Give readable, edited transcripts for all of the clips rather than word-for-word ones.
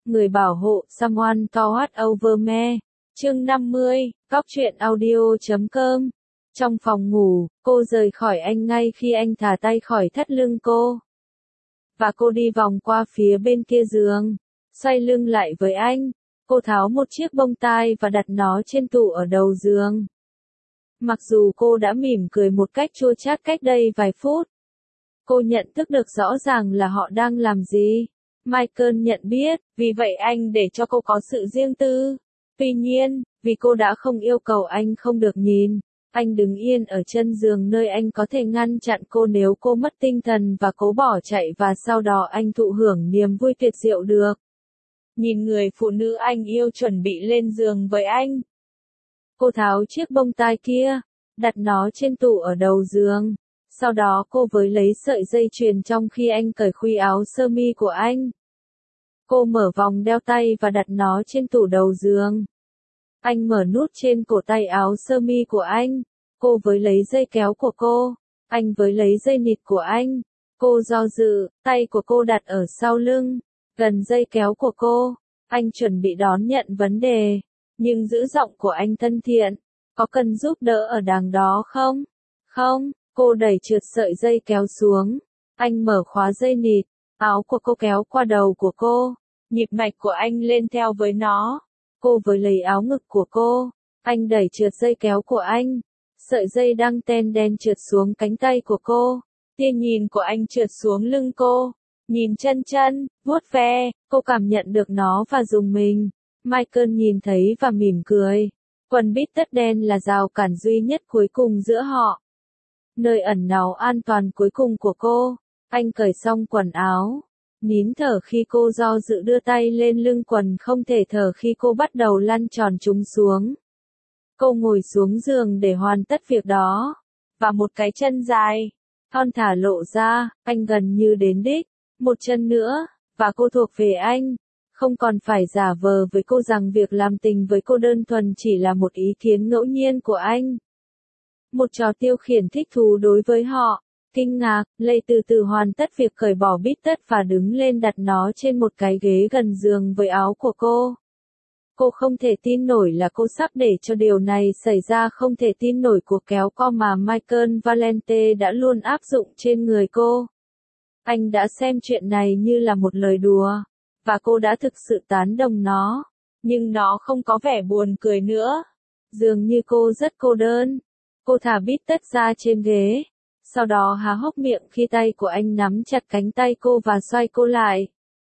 người bảo hộ, someone to watch over me. Chương 50, Góc truyện audio.com. Trong phòng ngủ, cô rời khỏi anh ngay khi anh thả tay khỏi thắt lưng cô. Và cô đi vòng qua phía bên kia giường, xoay lưng lại với anh. Cô tháo một chiếc bông tai và đặt nó trên tủ ở đầu giường. Mặc dù cô đã mỉm cười một cách chua chát cách đây vài phút, cô nhận thức được rõ ràng là họ đang làm gì. Michael nhận biết, vì vậy anh để cho cô có sự riêng tư. Tuy nhiên, vì cô đã không yêu cầu anh không được nhìn, anh đứng yên ở chân giường nơi anh có thể ngăn chặn cô nếu cô mất tinh thần và cố bỏ chạy, và sau đó anh thụ hưởng niềm vui tuyệt diệu được nhìn người phụ nữ anh yêu chuẩn bị lên giường với anh. Cô tháo chiếc bông tai kia, đặt nó trên tủ ở đầu giường. Sau đó cô với lấy sợi dây chuyền trong khi anh cởi khuy áo sơ mi của anh. Cô mở vòng đeo tay và đặt nó trên tủ đầu giường. Anh mở nút trên cổ tay áo sơ mi của anh. Cô với lấy dây kéo của cô. Anh với lấy dây nịt của anh. Cô do dự, tay của cô đặt ở sau lưng, gần dây kéo của cô. Anh chuẩn bị đón nhận vấn đề, nhưng giữ giọng của anh thân thiện. Có cần giúp đỡ ở đằng đó không? Không, cô đẩy trượt sợi dây kéo xuống. Anh mở khóa dây nịt, áo của cô kéo qua đầu của cô. Nhịp mạch của anh lên theo với nó. Cô với lấy áo ngực của cô. Anh đẩy trượt dây kéo của anh. Sợi dây đăng ten đen trượt xuống cánh tay của cô. Tia nhìn của anh trượt xuống lưng cô. Nhìn chân, vuốt ve, cô cảm nhận được nó và rùng mình. Michael nhìn thấy và mỉm cười. Quần bít tất đen là rào cản duy nhất cuối cùng giữa họ. Nơi ẩn náu an toàn cuối cùng của cô. Anh cởi xong quần áo. Nín thở khi cô do dự đưa tay lên lưng quần, không thể thở khi cô bắt đầu lăn tròn chúng xuống. Cô ngồi xuống giường để hoàn tất việc đó. Và một cái chân dài, thon thả lộ ra, anh gần như đến đích. Một chân nữa, và cô thuộc về anh. Không còn phải giả vờ với cô rằng việc làm tình với cô đơn thuần chỉ là một ý kiến ngẫu nhiên của anh. Một trò tiêu khiển thích thú đối với họ. Kinh ngạc, Lay từ từ hoàn tất việc cởi bỏ bít tất và đứng lên đặt nó trên một cái ghế gần giường với áo của cô. Cô không thể tin nổi là cô sắp để cho điều này xảy ra, không thể tin nổi cuộc kéo co mà Michael Valente đã luôn áp dụng trên người cô. Anh đã xem chuyện này như là một lời đùa, và cô đã thực sự tán đồng nó. Nhưng nó không có vẻ buồn cười nữa. Dường như cô rất cô đơn. Cô thả bít tất ra trên ghế. Sau đó há hốc miệng khi tay của anh nắm chặt cánh tay cô và xoay cô lại.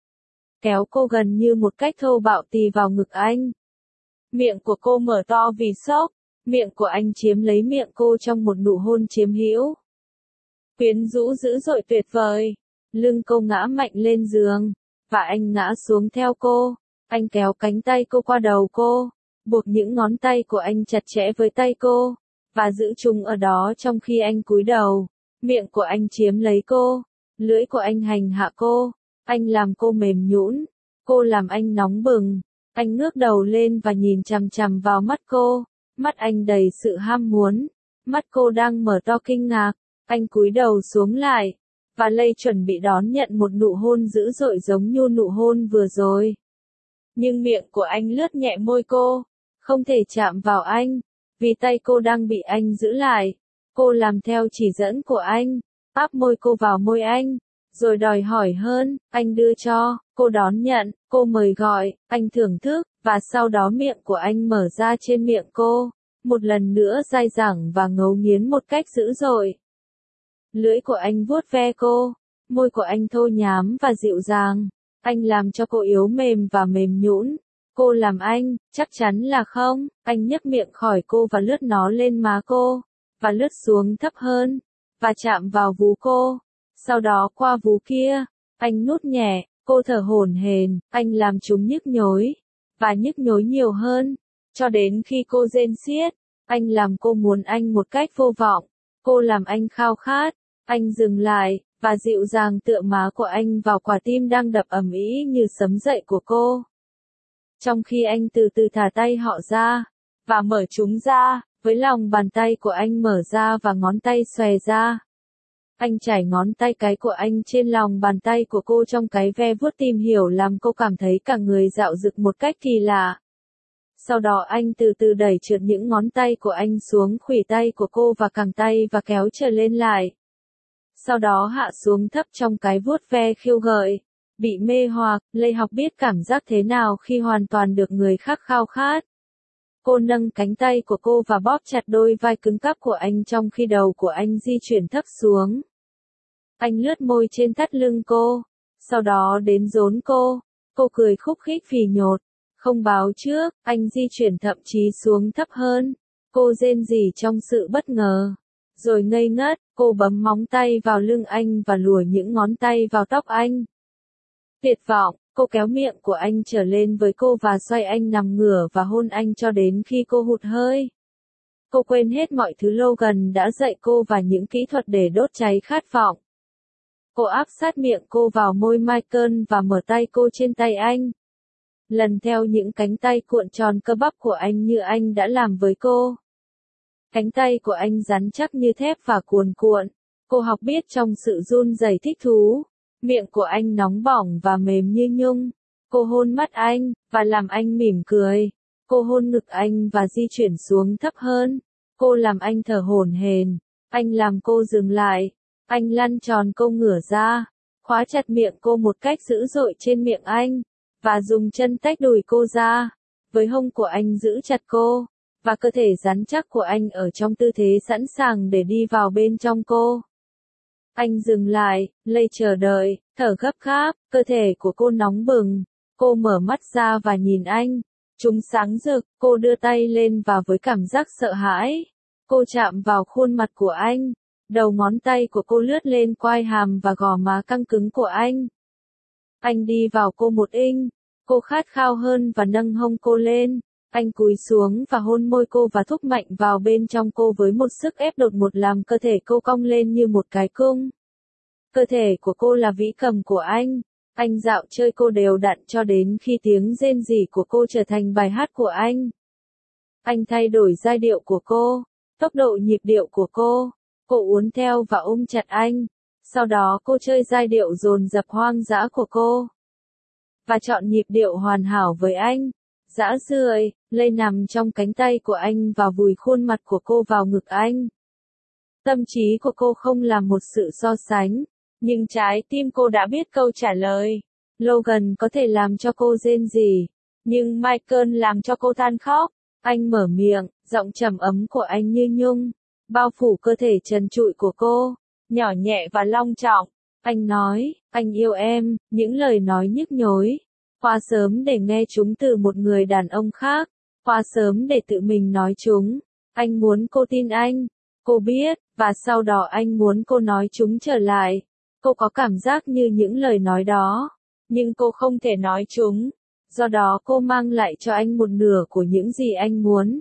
Kéo cô gần như một cách thô bạo tì vào ngực anh. Miệng của cô mở to vì sốc. Miệng của anh chiếm lấy miệng cô trong một nụ hôn chiếm hữu. Quyến rũ dữ dội tuyệt vời. Lưng cô ngã mạnh lên giường, và anh ngã xuống theo cô. Anh kéo cánh tay cô qua đầu cô, buộc những ngón tay của anh chặt chẽ với tay cô, và giữ chúng ở đó trong khi anh cúi đầu. Miệng của anh chiếm lấy cô, lưỡi của anh hành hạ cô. Anh làm cô mềm nhũn, cô làm anh nóng bừng. Anh ngước đầu lên và nhìn chằm chằm vào mắt cô. Mắt anh đầy sự ham muốn. Mắt cô đang mở to kinh ngạc. Anh cúi đầu xuống lại. Và Lay chuẩn bị đón nhận một nụ hôn dữ dội giống như nụ hôn vừa rồi. Nhưng miệng của anh lướt nhẹ môi cô, không thể chạm vào anh, vì tay cô đang bị anh giữ lại. Cô làm theo chỉ dẫn của anh, áp môi cô vào môi anh, rồi đòi hỏi hơn, anh đưa cho, cô đón nhận, cô mời gọi, anh thưởng thức, và sau đó miệng của anh mở ra trên miệng cô, một lần nữa dai dẳng và ngấu nghiến một cách dữ dội. Lưỡi của anh vuốt ve cô, môi của anh thô nhám và dịu dàng. Anh làm cho cô yếu mềm và mềm nhũn. Cô làm anh, chắc chắn là không. Anh nhấc miệng khỏi cô và lướt nó lên má cô, và lướt xuống thấp hơn, và chạm vào vú cô. Sau đó qua vú kia, anh nuốt nhẹ, cô thở hổn hển, anh làm chúng nhức nhối, và nhức nhối nhiều hơn, cho đến khi cô rên xiết. Anh làm cô muốn anh một cách vô vọng. Cô làm anh khao khát. Anh dừng lại, và dịu dàng tựa má của anh vào quả tim đang đập ầm ĩ như sấm dậy của cô. Trong khi anh từ từ thả tay họ ra, và mở chúng ra, với lòng bàn tay của anh mở ra và ngón tay xòe ra. Anh trải ngón tay cái của anh trên lòng bàn tay của cô trong cái ve vuốt tìm hiểu làm cô cảm thấy cả người dạo dực một cách kỳ lạ. Sau đó anh từ từ đẩy trượt những ngón tay của anh xuống khuỷu tay của cô và cẳng tay và kéo trở lên lại. Sau đó hạ xuống thấp trong cái vuốt ve khiêu gợi. Bị mê hoặc, Lê Học biết cảm giác thế nào khi hoàn toàn được người khác khao khát. Cô nâng cánh tay của cô và bóp chặt đôi vai cứng cáp của anh trong khi đầu của anh di chuyển thấp xuống. Anh lướt môi trên thắt lưng cô, sau đó đến rốn cô. Cô cười khúc khích phì nhột. Không báo trước, anh di chuyển thậm chí xuống thấp hơn. Cô rên rỉ trong sự bất ngờ. Rồi ngây ngất, cô bấm móng tay vào lưng anh và lùa những ngón tay vào tóc anh. Tuyệt vọng, cô kéo miệng của anh trở lên với cô và xoay anh nằm ngửa và hôn anh cho đến khi cô hụt hơi. Cô quên hết mọi thứ Logan đã dạy cô và những kỹ thuật để đốt cháy khát vọng. Cô áp sát miệng cô vào môi Michael và mở tay cô trên tay anh. Lần theo những cánh tay cuộn tròn cơ bắp của anh như anh đã làm với cô. Cánh tay của anh rắn chắc như thép và cuồn cuộn. Cô học biết trong sự run rẩy thích thú. Miệng của anh nóng bỏng và mềm như nhung. Cô hôn mắt anh, và làm anh mỉm cười. Cô hôn ngực anh và di chuyển xuống thấp hơn. Cô làm anh thở hổn hển. Anh làm cô dừng lại. Anh lăn tròn cô ngửa ra. Khóa chặt miệng cô một cách dữ dội trên miệng anh. Và dùng chân tách đùi cô ra. Với hông của anh giữ chặt cô. Và cơ thể rắn chắc của anh ở trong tư thế sẵn sàng để đi vào bên trong cô. Anh dừng lại, Lê chờ đợi, thở gấp gáp, cơ thể của cô nóng bừng. Cô mở mắt ra và nhìn anh. Chúng sáng rực, cô đưa tay lên và với cảm giác sợ hãi. Cô chạm vào khuôn mặt của anh. Đầu ngón tay của cô lướt lên quai hàm và gò má căng cứng của anh. Anh đi vào cô một inch. Cô khát khao hơn và nâng hông cô lên. Anh cúi xuống và hôn môi cô và thúc mạnh vào bên trong cô với một sức ép đột ngột làm cơ thể cô cong lên như một cái cung. Cơ thể của cô là vĩ cầm của anh. Anh dạo chơi cô đều đặn cho đến khi tiếng rên rỉ của cô trở thành bài hát của anh. Anh thay đổi giai điệu của cô, tốc độ nhịp điệu của cô. Cô uốn theo và ôm chặt anh. Sau đó cô chơi giai điệu dồn dập hoang dã của cô. Và chọn nhịp điệu hoàn hảo với anh. Dã rượi, Lê nằm trong cánh tay của anh và vùi khuôn mặt của cô vào ngực anh. Tâm trí của cô không là một sự so sánh, nhưng trái tim cô đã biết câu trả lời. Logan có thể làm cho cô rên rỉ, nhưng Michael làm cho cô than khóc. Anh mở miệng, giọng trầm ấm của anh như nhung, bao phủ cơ thể trần trụi của cô, nhỏ nhẹ và long trọng. Anh nói, anh yêu em, những lời nói nhức nhối. Quá sớm để nghe chúng từ một người đàn ông khác, quá sớm để tự mình nói chúng. Anh muốn cô tin anh, cô biết, và sau đó anh muốn cô nói chúng trở lại. Cô có cảm giác như những lời nói đó, nhưng cô không thể nói chúng. Do đó cô mang lại cho anh một nửa của những gì anh muốn.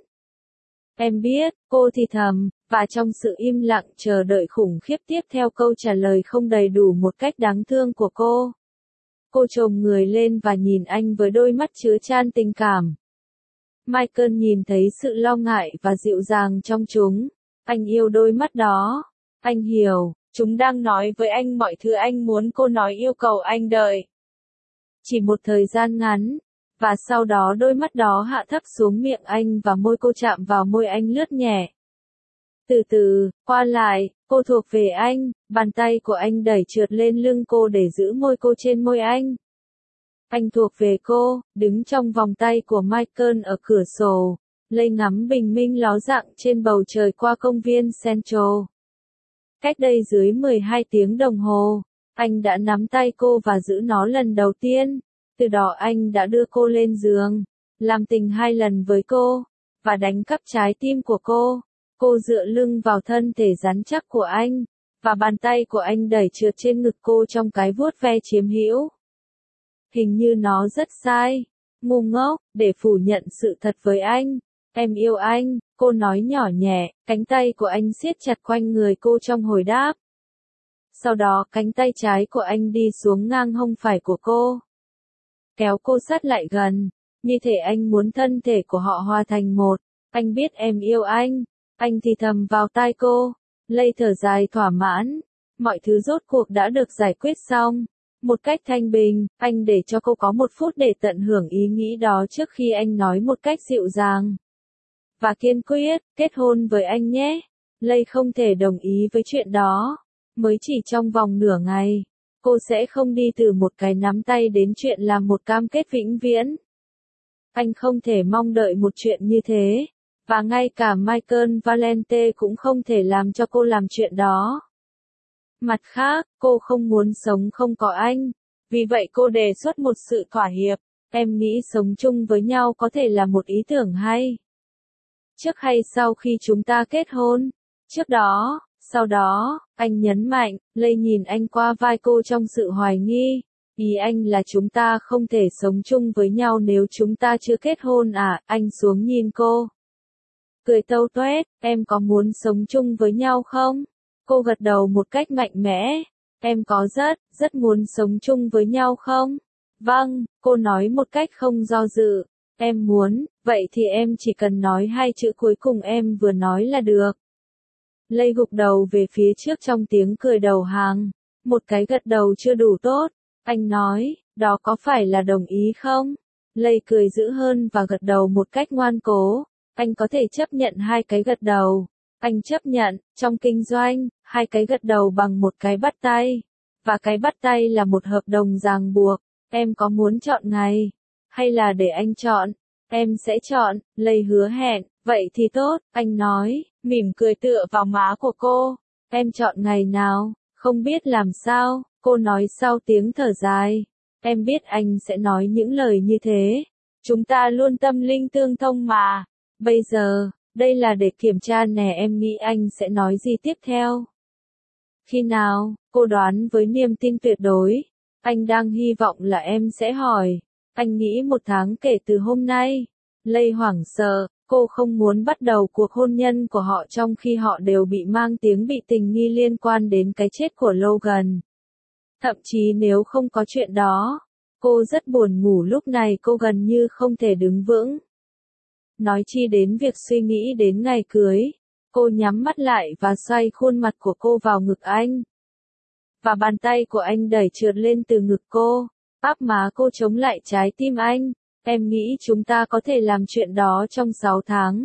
Em biết, cô thì thầm, và trong sự im lặng chờ đợi khủng khiếp tiếp theo câu trả lời không đầy đủ một cách đáng thương của cô. Cô chồm người lên và nhìn anh với đôi mắt chứa chan tình cảm. Michael nhìn thấy sự lo ngại và dịu dàng trong chúng. Anh yêu đôi mắt đó. Anh hiểu, chúng đang nói với anh mọi thứ anh muốn cô nói yêu cầu anh đợi. Chỉ một thời gian ngắn. Và sau đó đôi mắt đó hạ thấp xuống miệng anh và môi cô chạm vào môi anh lướt nhẹ. Từ từ, qua lại, cô thuộc về anh, bàn tay của anh đẩy trượt lên lưng cô để giữ môi cô trên môi anh. Anh thuộc về cô, đứng trong vòng tay của Michael ở cửa sổ, Lê ngắm bình minh ló dạng trên bầu trời qua công viên Central. Cách đây dưới 12 tiếng đồng hồ, anh đã nắm tay cô và giữ nó lần đầu tiên. Từ đó anh đã đưa cô lên giường, làm tình 2 lần với cô, và đánh cắp trái tim của cô. Cô dựa lưng vào thân thể rắn chắc của anh, và bàn tay của anh đẩy trượt trên ngực cô trong cái vuốt ve chiếm hữu. Hình như nó rất sai, ngu ngốc, để phủ nhận sự thật với anh. Em yêu anh, cô nói nhỏ nhẹ, cánh tay của anh siết chặt quanh người cô trong hồi đáp. Sau đó cánh tay trái của anh đi xuống ngang hông phải của cô. Kéo cô sát lại gần, như thể anh muốn thân thể của họ hòa thành một. Anh biết em yêu anh thì thầm vào tai cô. Lây thở dài thỏa mãn. Mọi thứ rốt cuộc đã được giải quyết xong. Một cách thanh bình, anh để cho cô có 1 phút để tận hưởng ý nghĩ đó trước khi anh nói một cách dịu dàng và kiên quyết, kết hôn với anh nhé. Lay không thể đồng ý với chuyện đó. Mới chỉ trong vòng nửa ngày, cô sẽ không đi từ một cái nắm tay đến chuyện làm một cam kết vĩnh viễn. Anh không thể mong đợi một chuyện như thế. Và ngay cả Michael Valente cũng không thể làm cho cô làm chuyện đó. Mặt khác, cô không muốn sống không có anh. Vì vậy cô đề xuất một sự thỏa hiệp. Em nghĩ sống chung với nhau có thể là một ý tưởng hay. Trước hay sau khi chúng ta kết hôn? Trước đó, sau đó, anh nhấn mạnh, Lay nhìn anh qua vai cô trong sự hoài nghi. Ý anh là chúng ta không thể sống chung với nhau nếu chúng ta chưa kết hôn à? Anh xuống nhìn cô. Cười tâu tuét, em có muốn sống chung với nhau không? Cô gật đầu một cách mạnh mẽ. Em có rất muốn sống chung với nhau không? Vâng, cô nói một cách không do dự. Em muốn, vậy thì em chỉ cần nói 2 chữ cuối cùng em vừa nói là được. Lay gục đầu về phía trước trong tiếng cười đầu hàng. Một cái gật đầu chưa đủ tốt. Anh nói, đó có phải là đồng ý không? Lay cười dữ hơn và gật đầu một cách ngoan cố. Anh có thể chấp nhận 2 cái gật đầu. Anh chấp nhận, trong kinh doanh, 2 cái gật đầu bằng một cái bắt tay. Và cái bắt tay là một hợp đồng ràng buộc. Em có muốn chọn ngày? Hay là để anh chọn? Em sẽ chọn, Lay hứa hẹn. Vậy thì tốt, anh nói, mỉm cười tựa vào má của cô. Em chọn ngày nào? Không biết làm sao, cô nói sau tiếng thở dài. Em biết anh sẽ nói những lời như thế. Chúng ta luôn tâm linh tương thông mà. Bây giờ, đây là để kiểm tra nè, em nghĩ anh sẽ nói gì tiếp theo. Khi nào, cô đoán với niềm tin tuyệt đối. Anh đang hy vọng là em sẽ hỏi. Anh nghĩ 1 tháng kể từ hôm nay. Lay hoảng sợ, cô không muốn bắt đầu cuộc hôn nhân của họ trong khi họ đều bị mang tiếng bị tình nghi liên quan đến cái chết của Logan. Thậm chí nếu không có chuyện đó, cô rất buồn ngủ lúc này, cô gần như không thể đứng vững. Nói chi đến việc suy nghĩ đến ngày cưới. Cô nhắm mắt lại và xoay khuôn mặt của cô vào ngực anh. Và bàn tay của anh đẩy trượt lên từ ngực cô, áp má cô chống lại trái tim anh. Em nghĩ chúng ta có thể làm chuyện đó trong 6 tháng.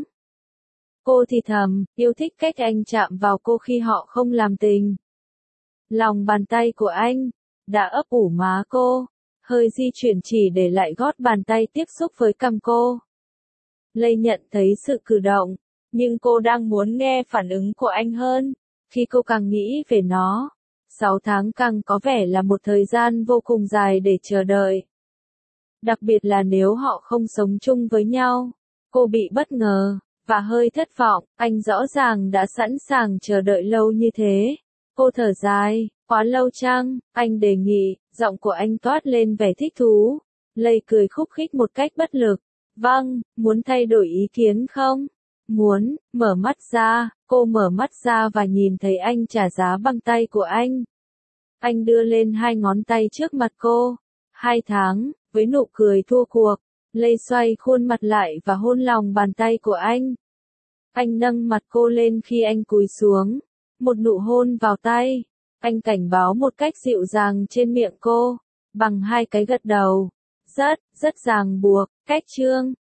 Cô thì thầm, yêu thích cách anh chạm vào cô khi họ không làm tình. Lòng bàn tay của anh đã ấp ủ má cô, hơi di chuyển chỉ để lại gót bàn tay tiếp xúc với cằm cô. Lay nhận thấy sự cử động, nhưng cô đang muốn nghe phản ứng của anh hơn. Khi cô càng nghĩ về nó, 6 tháng càng có vẻ là một thời gian vô cùng dài để chờ đợi. Đặc biệt là nếu họ không sống chung với nhau. Cô bị bất ngờ, và hơi thất vọng, anh rõ ràng đã sẵn sàng chờ đợi lâu như thế. Cô thở dài, quá lâu chăng, anh đề nghị, giọng của anh toát lên vẻ thích thú. Lay cười khúc khích một cách bất lực. Vâng, muốn thay đổi ý kiến không? Muốn, mở mắt ra, cô mở mắt ra và nhìn thấy anh trả giá bằng tay của anh. Anh đưa lên 2 ngón tay trước mặt cô. 2 tháng, với nụ cười thua cuộc, Lay xoay khuôn mặt lại và hôn lòng bàn tay của anh. Anh nâng mặt cô lên khi anh cúi xuống. Một nụ hôn vào tay. Anh cảnh báo một cách dịu dàng trên miệng cô, bằng 2 cái gật đầu. Rất ràng buộc, cách chương.